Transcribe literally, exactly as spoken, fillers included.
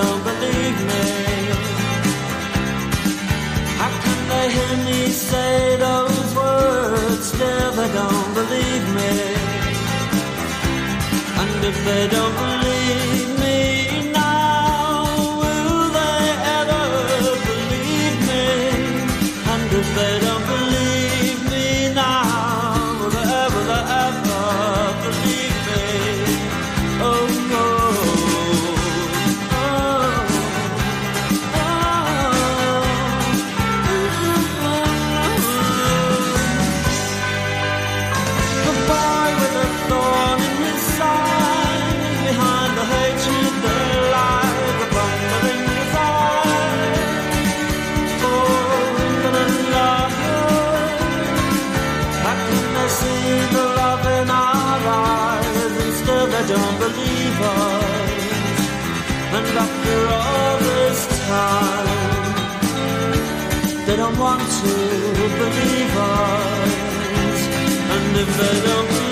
don't believe me? How can they hear me say those words, still they don't believe me? And if they don't believe me now, will they ever believe me? And if they don't believe me now, will they ever, will they ever believe me? Oh no. Don't believe us, and after all this time, they don't want to believe us, and if they don't